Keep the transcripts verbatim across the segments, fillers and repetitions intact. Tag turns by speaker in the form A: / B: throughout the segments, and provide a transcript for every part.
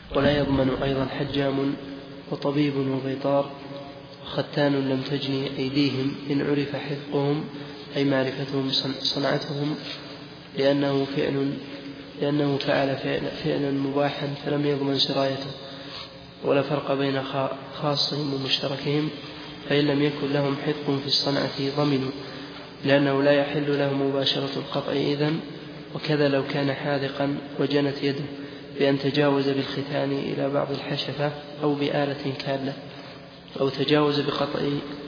A: ولا يضمن أيضا حجام وطبيب وبيطار وختان لم تجني أيديهم إن عرف حفظهم أي معرفتهم صنعتهم لأنه فعل لأنه فعل فعلا مباحا فلم يضمن سرايته. ولا فرق بين خاصهم ومشتركهم، فإن لم يكن لهم حفظ في الصنعة ضمنوا لأنه لا يحل له مباشرة القطع إذن. وكذا لو كان حاذقا وجنت يده بأن تجاوز بالختان إلى بعض الحشفة أو بآلة كالة، أو تجاوز بقطع,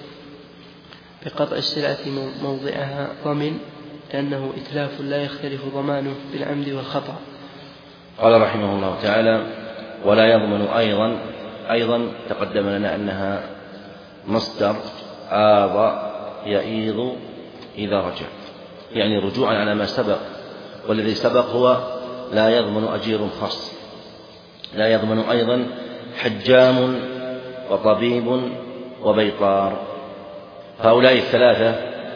A: بقطع السلعة موضعها ضمن لأنه إتلاف لا يختلف ضمانه بالعمد والخطأ.
B: قال رحمه الله تعالى: ولا يضمن أيضا. أيضا تقدم لنا أنها مصدر آض يئيض إذا رجع، يعني رجوعا على ما سبق، والذي سبق هو لا يضمن أجير خاص. لا يضمن أيضا حجام وطبيب وبيطار. هؤلاء الثلاثة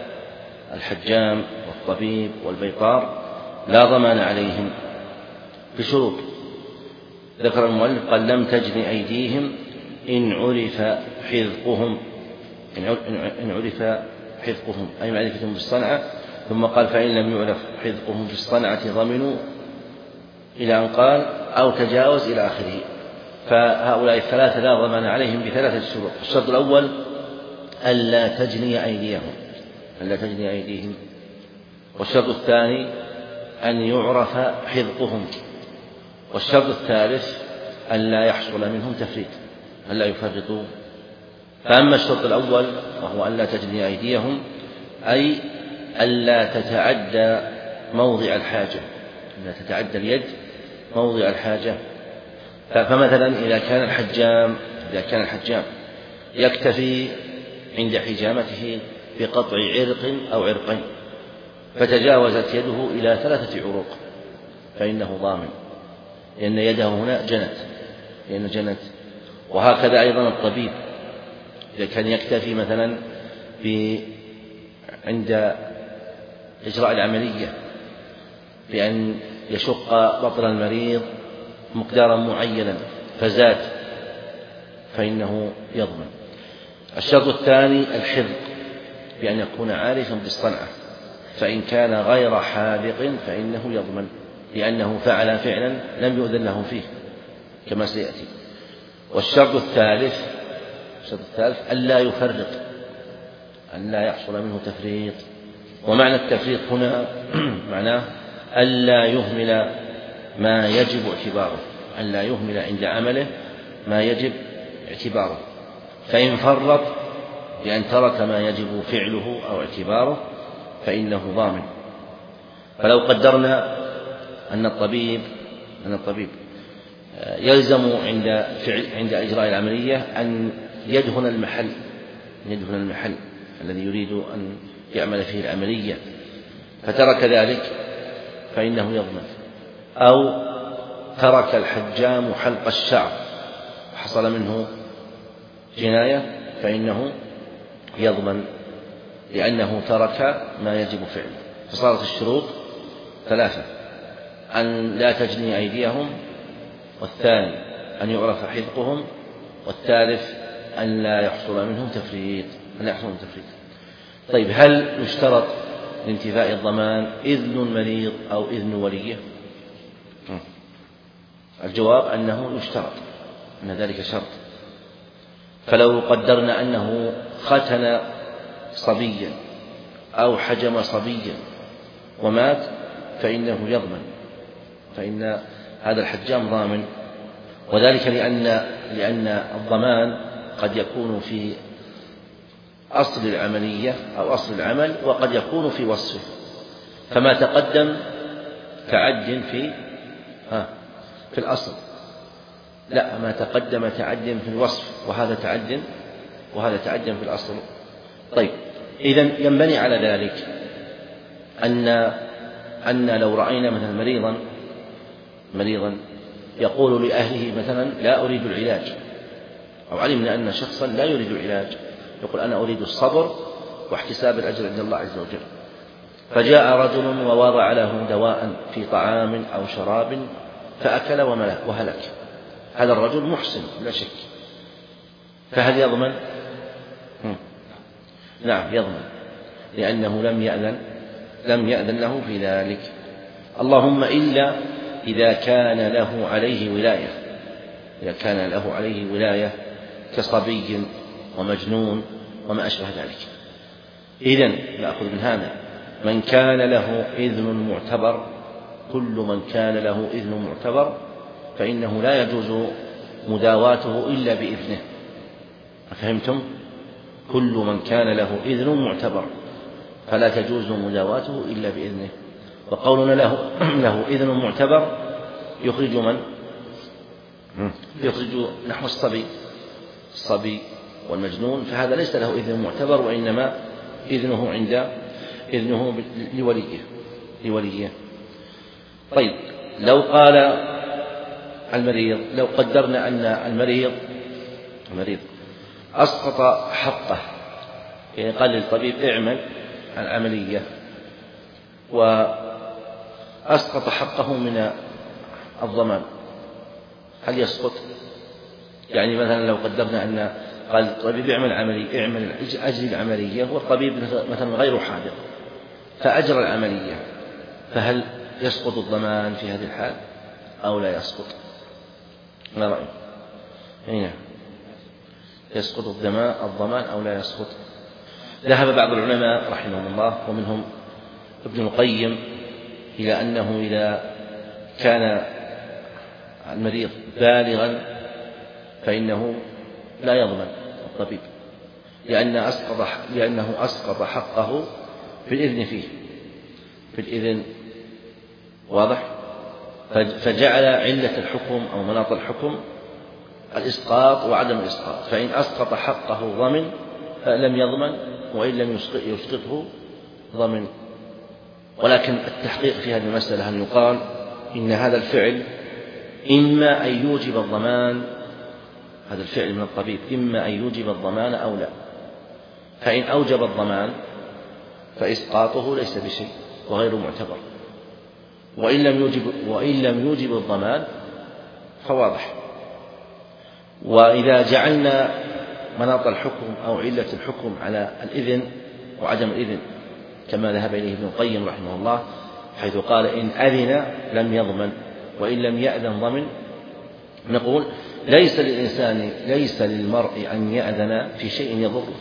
B: الحجام والطبيب والبيطار لا ضمان عليهم بشروط ذكر المؤلف. قال: لم تجن أيديهم إن عرف حذقهم إن عرف حذقهم أي معرفتهم بالصنعة. ثم قال: فإن لم يعرف حذقهم في الصنعة ضمنوا، إلى أن قال: أو تجاوز إلى آخره. فهؤلاء الثلاثة لا ضمان عليهم بثلاثة شروط. الشرط الأول ألا تجني أيديهم ألا تجني أيديهم والشرط الثاني أن يعرف حذقهم. والشرط الثالث ألا يحصل منهم تفريط، ألا يفرطوا. فأما الشرط الأول وهو ألا تجني أيديهم، أي ألا تتعدى موضع الحاجة، لا تتعدى اليد موضع الحاجة. فمثلا إذا كان الحجام إذا كان الحجام يكتفي عند حجامته بقطع عرق أو عرقين، فتجاوزت يده إلى ثلاثة عروق، فإنه ضامن، لأن يده هنا جنت لأن جنت وهكذا أيضا الطبيب إذا كان يكتفي مثلا عند إجراء العملية بأن يشق بطن المريض مقدارا معينا فزاد، فإنه يضمن. الشرط الثاني الحذق، بأن يكون عارفا بالصنعة، فإن كان غير حاذق فإنه يضمن، لأنه فعل فعلا لم يؤذن له فيه كما سيأتي. والشرط الثالث الشرط الثالث ألا يفرط، ألا يحصل منه تفريط. ومعنى التفريط هنا معناه ألا يهمل ما يجب اعتباره، ألا يهمل عند عمله ما يجب اعتباره. فإن فرط بأن ترك ما يجب فعله أو اعتباره فإنه ضامن. فلو قدرنا أن الطبيب أن الطبيب يلزم عند فعل عند إجراء العملية أن يدهن المحل يدهن المحل الذي يريد أن يعمل فيه العملية، فترك ذلك فإنه يضمن. أو ترك الحجام حلق الشعر وحصل منه جناية فإنه يضمن، لأنه ترك ما يجب فعله. فصارت الشروط ثلاثة: أن لا تجني أيديهم، والثاني أن يعرف حذقهم، والثالث أن لا يحصل منهم تفريط أن لا يحصل منهم تفريط. طيب، هل يشترط لانتفاء الضمان إذن المريض أو إذن وليه؟ الجواب أنه يشترط، أن ذلك شرط. فلو قدرنا أنه ختن صبيا أو حجم صبيا ومات فإنه يضمن، فإن هذا الحجام ضامن. وذلك لأن لأن الضمان قد يكون في أصل العملية أو أصل العمل، وقد يكون في وصفه. فما تقدم تعد في ها في الأصل، لا، ما تقدم تعد في الوصف، وهذا تعد وهذا تعد في الأصل. طيب، إذن ينبني على ذلك أن أن لو رأينا مثلا مريضا مريضا يقول لأهله مثلا: لا أريد العلاج، أو علمنا أن شخصا لا يريد العلاج، يقول: أنا أريد الصبر واحتساب الأجر عند الله عز وجل. فجاء رجل ووضع له دواء في طعام أو شراب فأكل وهلك، هذا الرجل محسن لا شك، فهل يضمن؟ نعم يضمن، لأنه لم يأذن لم يأذن له في ذلك. اللهم إلا إذا كان له عليه ولاية، إذا كان له عليه ولاية كصبي ومجنون وما أشبه ذلك. إذن نأخذ من هذا من كان له إذن معتبر، كل من كان له إذن معتبر فإنه لا يجوز مداواته إلا بإذنه. أفهمتم؟ كل من كان له إذن معتبر فلا تجوز مداواته إلا بإذنه. وقولنا له له إذن معتبر يخرج من؟ يخرج نحو الصبي الصبي والمجنون، فهذا ليس له إذن معتبر، وإنما إذنه عند إذنه لوليه لوليه. طيب لو قال المريض، لو قدرنا أن المريض المريض أسقط حقه، يعني قال للطبيب اعمل العملية وأسقط حقه من الضمان، هل يسقط؟ يعني مثلا لو قدرنا أن قال الطبيب اعمل عملية اعمل أجري العملية والطبيب مثلا غير حاضر فأجرى العملية، فهل يسقط الضمان في هذه الحال أو لا يسقط؟ ما رأيك؟ هنا يسقط الضمان أو لا يسقط؟ ذهب بعض العلماء رحمهم الله ومنهم ابن القيم إلى أنه إذا كان المريض بالغا فإنه لا يضمن الطبيب، لأن أسقط لأنه أسقط حقه في الإذن فيه في الإذن واضح، فجعل علة الحكم أو مناط الحكم الإسقاط وعدم الإسقاط، فإن أسقط حقه ضمن لم يضمن، وإن لم يسقطه ضمن. ولكن التحقيق في هذه المسألة أن يقال إن هذا الفعل إما أن يوجب الضمان، هذا الفعل من الطبيب إما أن يوجب الضمان أو لا، فإن أوجب الضمان فإسقاطه ليس بشيء وغير معتبر، وإن لم يوجب وإن لم يوجب الضمان فواضح. وإذا جعلنا مناط الحكم أو علة الحكم على الإذن وعدم الإذن كما ذهب إليه ابن القيم رحمه الله، حيث قال إن أذن لم يضمن وإن لم يأذن ضمن، نقول ليس للإنسان ليس للمرء أن يأذن في شيء يضره،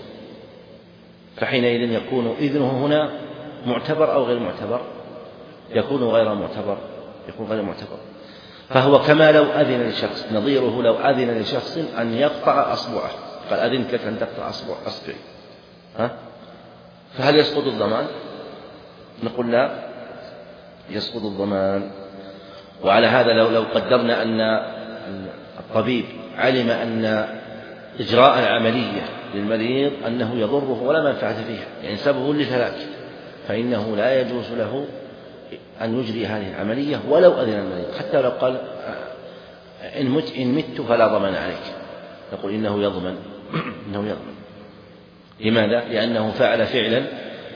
B: فحينئذ يكون إذنه هنا معتبر أو غير معتبر؟ يكون غير معتبر يكون غير معتبر فهو كما لو أذن لشخص، نظيره لو أذن لشخص أن يقطع أصبعه، قال أذنت لك أن تقطع أصبع أصبعي، ها؟ فهل يسقط الضمان؟ نقول لا يسقط الضمان. وعلى هذا لو لو قدرنا أن الطبيب علم أن إجراء العملية للمريض أنه يضره ولا منفعة فيها، يعني سبب لهلاك، فإنه لا يجوز له أن يجري هذه العملية ولو أذن المريض، حتى لو قال إن مت إن مت فلا ضمان عليك، نقول إنه يضمن إنه يضمن. لماذا؟ لأنه فعل فعلا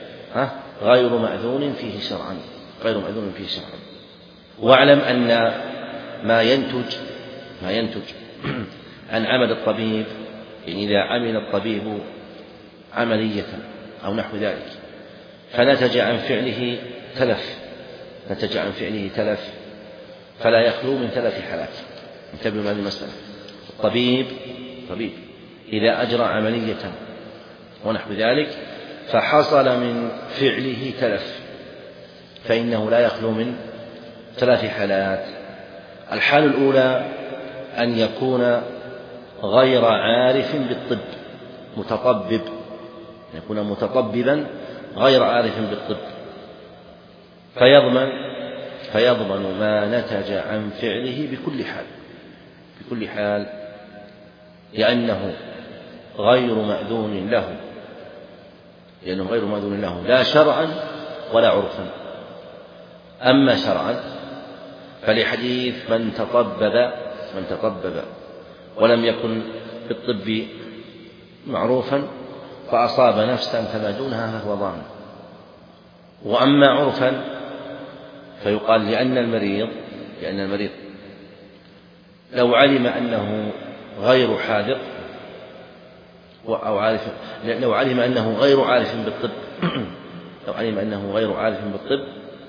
B: غير مأذون فيه شرعا غير مأذون فيه شرعا. واعلم أن ما ينتج ما ينتج عن عمل الطبيب، يعني إذا عمل الطبيب عملية أو نحو ذلك فنتج عن فعله تلف نتج عن فعله تلف فلا يخلو من ثلاث حالات. انتبهوا لهذه المسألة. الطبيب طبيب إذا أجرى عملية ونحو ذلك فحصل من فعله تلف فإنه لا يخلو من ثلاث حالات. الحالة الأولى أن يكون غير عارف بالطب، متطبب، يكون متطببا غير عارف بالطب، فيضمن فيضمن ما نتج عن فعله بكل حال بكل حال لأنه غير مأذون له لأنه غير مأذون له لا شرعا ولا عرفا. أما شرعا فلحديث من تطبب من تطبب ولم يكن بالطب معروفا فأصاب نفسا فما دونها فهو ضامن. وأما عرفا فيقال لأن المريض لأن المريض لو علم أنه غير حاذق أو عارف لو علم أنه غير عارف بالطب لو علم أنه غير عارف بالطب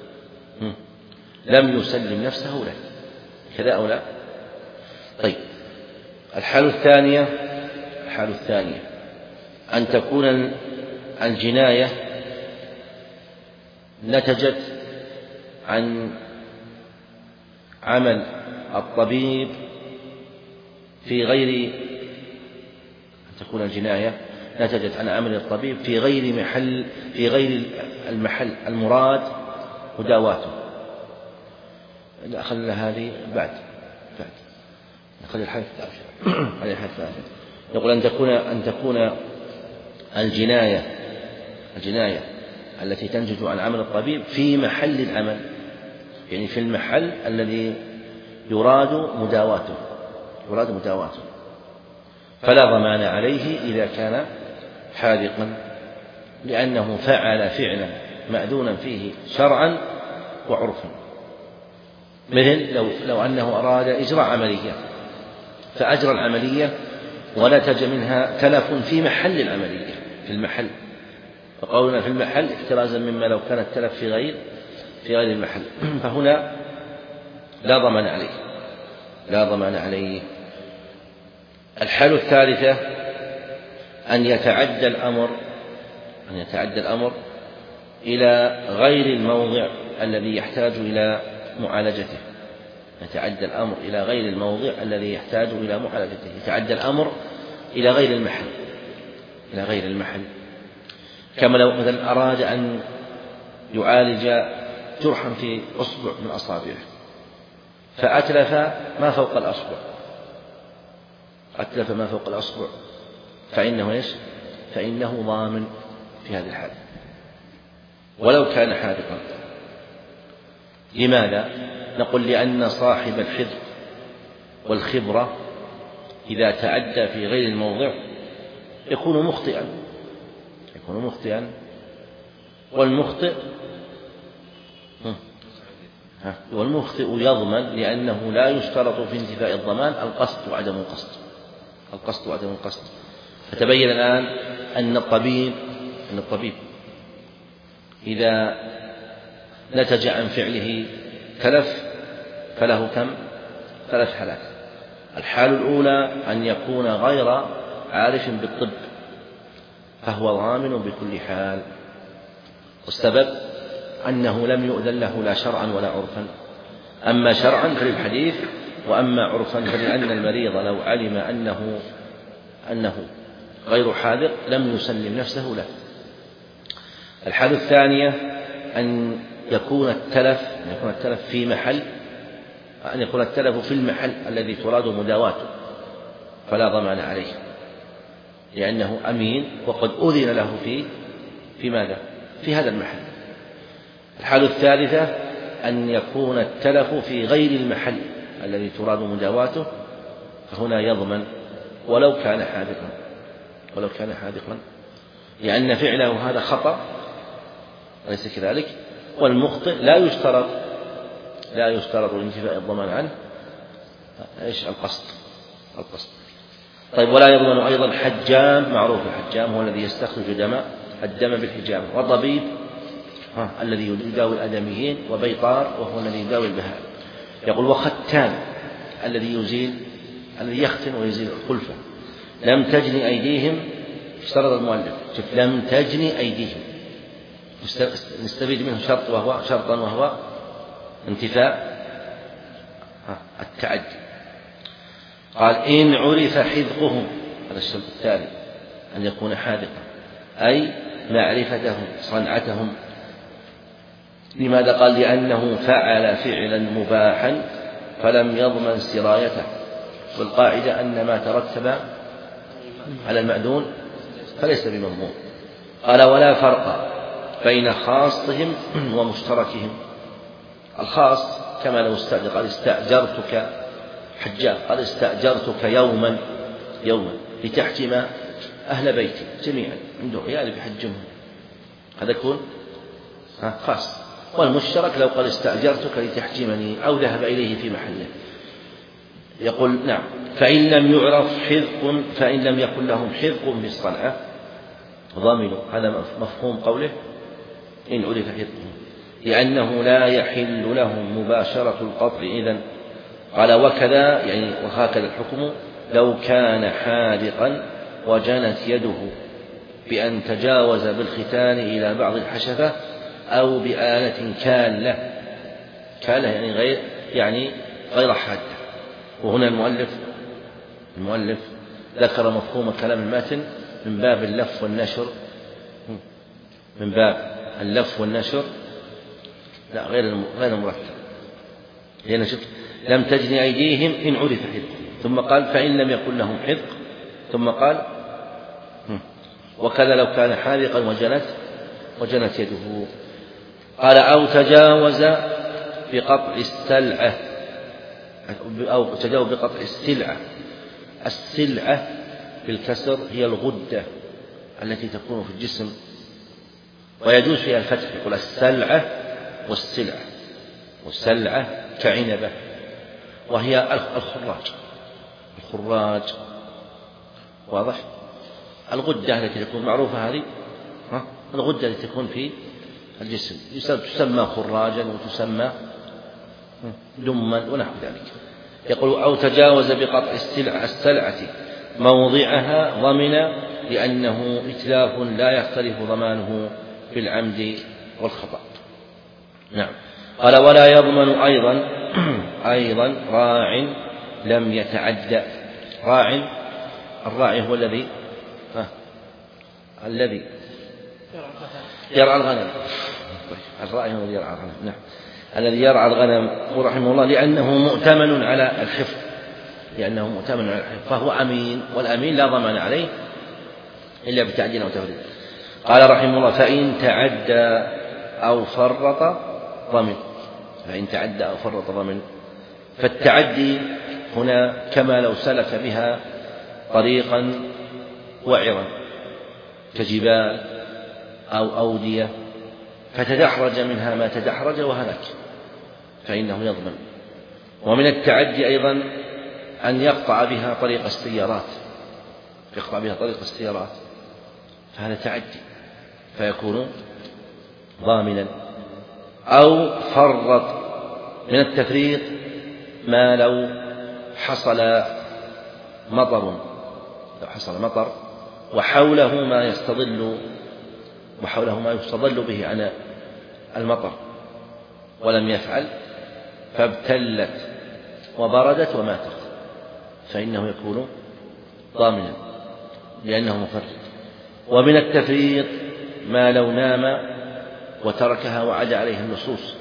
B: لم يسلم نفسه له، كذا أو لا؟ طيب، الحالة الثانية الحالة الثانية أن تكون الجناية نتجت عن عمل الطبيب في غير أن تكون الجناية نتجت عن عمل الطبيب في غير محل في غير المحل المراد مداواته. خلنا هذه بعد بعد خلي الحالة الثالثة خلي الحالة الثالثة يقول أن تكون أن تكون الجناية الجناية التي تنتج عن عمل الطبيب في محل العمل، يعني في المحل الذي يراد مداواته يراد مداواته فلا ضمان عليه إذا كان حاذقا، لأنه فعل فعلا مأذونا فيه شرعا وعرفا. مثل لو, لو أنه أراد إجراء عملية فأجرى العملية ونتج منها تلف في محل العملية في المحل، فقولنا في المحل احترازا مما لو كان التلف في غير في غير المحل، فهنا لا ضمان عليه لا ضمان عليه. الحالة الثالثة أن يتعدى الأمر أن يتعدى الأمر إلى غير الموضع الذي يحتاج إلى معالجته يتعدى الأمر إلى غير الموضع الذي يحتاج إلى معالجته يتعدى الأمر إلى غير المحل إلى غير المحل كما لو مثلا أراد أن يعالج جرحا في أصبع من أصابعه فأتلف ما فوق الأصبع أتلف ما فوق الأصبع فإنه إيش؟ فإنه ضامن في هذه الحالة ولو كان حاذقا. لماذا؟ نقول لأن صاحب الحذق والخبرة إذا تعدى في غير الموضع يكون مخطئا يكون مخطئا والمخطئ والمخطئ يضمن، لأنه لا يشترط في انتفاء الضمان القصد وعدم القصد القصد وعدم القصد. فتبين الآن أن الطبيب أن الطبيب إذا نتج عن فعله تلف فله كم؟ ثلاث حالات. الحالة الأولى أن يكون غير عارف بالطب فهو ضامن بكل حال، والسبب أنه لم يؤذن له لا شرعا ولا عرفا، أما شرعا فللحديث وأما عرفا فلأن المريض لو علم أنه أنه غير حاذق لم يسلم نفسه له. الحالة الثانية أن يكون التلف أن يكون التلف في محل أن يكون التلف في المحل الذي تراد مداواته فلا ضمان عليه، لأنه أمين وقد أذن له في في ماذا؟ في هذا المحل. الحالة الثالثة أن يكون التلف في غير المحل الذي تراد مداواته فهنا يضمن ولو كان حاذقا ولو كان حاذقا لأن فعله هذا خطأ أليس كذلك؟ والمخطئ لا يشترط لا يشترط لانتفاء الضمان عنه ايش؟ القصد القصد. طيب، ولا يضمن أيضا حجام، معروف الحجام هو الذي يستخرج دم الدم بالحجامة، وطبيب الذي يداوي الآدميين، وبيطار وهو الذي يداوي البهائم. يقول وختان الذي يزيل الذي يختن ويزيل الخلفة. لم تجني أيديهم، اشترط المؤلف شوف لم تجني أيديهم نستفيد منه شرط وهو شرطا وهو انتفاء التعدي. قال إن عرف حذقهم، هذا الشرط الثاني أن يكون حاذقا أي معرفتهم صنعتهم. لماذا؟ قال لأنه فعل فعلا مباحا فلم يضمن سرايته، والقاعدة أن ما ترتب على المأذون فليس بمضمون. قال ولا فرق بين خاصهم ومشتركهم. الخاص كما لو استأجر قال استأجرتك حجاج، قال استأجرتك يوما يوما لتحجم أهل بيتي جميعا عنده عيال بحجمهم، هذا يكون خاص. والمشترك لو قال استأجرتك لتحجمني أو ذهب إليه في محله يقول نعم فإن لم يعرف حذق فإن لم يكن لهم حذق بالصنعة ضمنوا. هذا مفهوم قوله إن عرف حذقهم، لأنه لا يحل لهم مباشرة القطع إذن. قال وكذا يعني وهكذا الحكم لو كان حاذقا وجنت يده بأن تجاوز بالختان إلى بعض الحشفة أو بآلة كالة، كالة يعني غير يعني غير حادة. وهنا المؤلف المؤلف ذكر مفهوم كلام الماتن من باب اللف والنشر، من باب اللف والنشر لا غير غير مرتب، لأن شوف لم تجن أيديهم إن عرف حذق، ثم قال فإن لم يكن لهم حذق، ثم قال وكذا لو كان حاذقا وجنت وجنت يده. قال أو تجاوز بقطع السلعة أو تجاوز بقطع السلعة. السلعة بالكسر هي الغدة التي تكون في الجسم، ويجوز فيها الفتح، يقول السلعة والسلعة، والسلعة كعنبة وهي الخراج، الخراج واضح، الغدة التي تكون معروفة هذه ها؟ الغدة التي تكون في الجسم تسمى خراجا وتسمى دما ونحو ذلك. يقول أو تجاوز بقطع السلعة السلعة موضعها ضمن، لأنه إتلاف لا يختلف ضمانه في العمد والخطأ. نعم. قال ولا يضمن أيضا أيضا راع لم يتعدى. راع الراعي هو الذي ها الذي يرعى الغنم، الراعي هو الذي يرعى الغنم. نعم الذي يرعى الغنم رحمه الله، لأنه مؤتمن على الحفظ، لأنه مؤتمن على الحفظ فهو أمين، والأمين لا ضمان عليه إلا بتعديل أو تفريط. قال رحمه الله فإن تعدى أو فرط ضمن، فإن تعدى أو فرط ضمن. فالتعدي هنا كما لو سلك بها طريقا وعرا كجبال أو أودية فتدحرج منها ما تدحرج وهلك فإنه يضمن. ومن التعدي أيضا أن يقطع بها طريق السيارات، يقطع بها طريق السيارات فهذا تعدي فيكون ضامنا. أو فرط من التفريط ما لو حصل مطر، لو حصل مطر وحوله ما يستظل وحوله ما يستظل به عن المطر ولم يفعل فابتلت وبردت وماتت فإنه يكون ضامنا لأنه مفرط. ومن التفريط ما لو نام وتركها وعاد عليه النصوص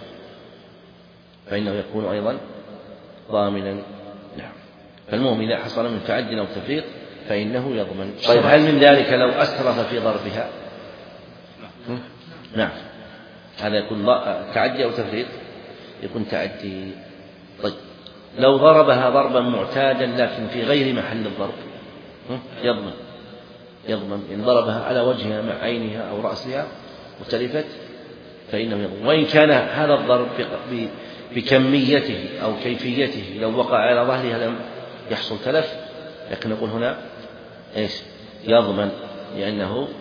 B: فإنه يكون أيضا ضامنا. نعم. فالمهم إذا حصل من تعدي أو تفريط فإنه يضمن. طيب هل من ذلك لو أسرف في ضربها؟ نعم هذا يكون تعدي أو تفريط، يكون تعدي. طيب لو ضربها ضربا معتادا لكن في غير محل الضرب يضمن، يضمن إن ضربها على وجهها مع عينها أو رأسها وتلفت فإنه يضمن. وإن كان هذا الضرب بكميته أو كيفيته لو وقع على ظهرها لم يحصل تلف، لكن نقول هنا إيش يضمن لأنه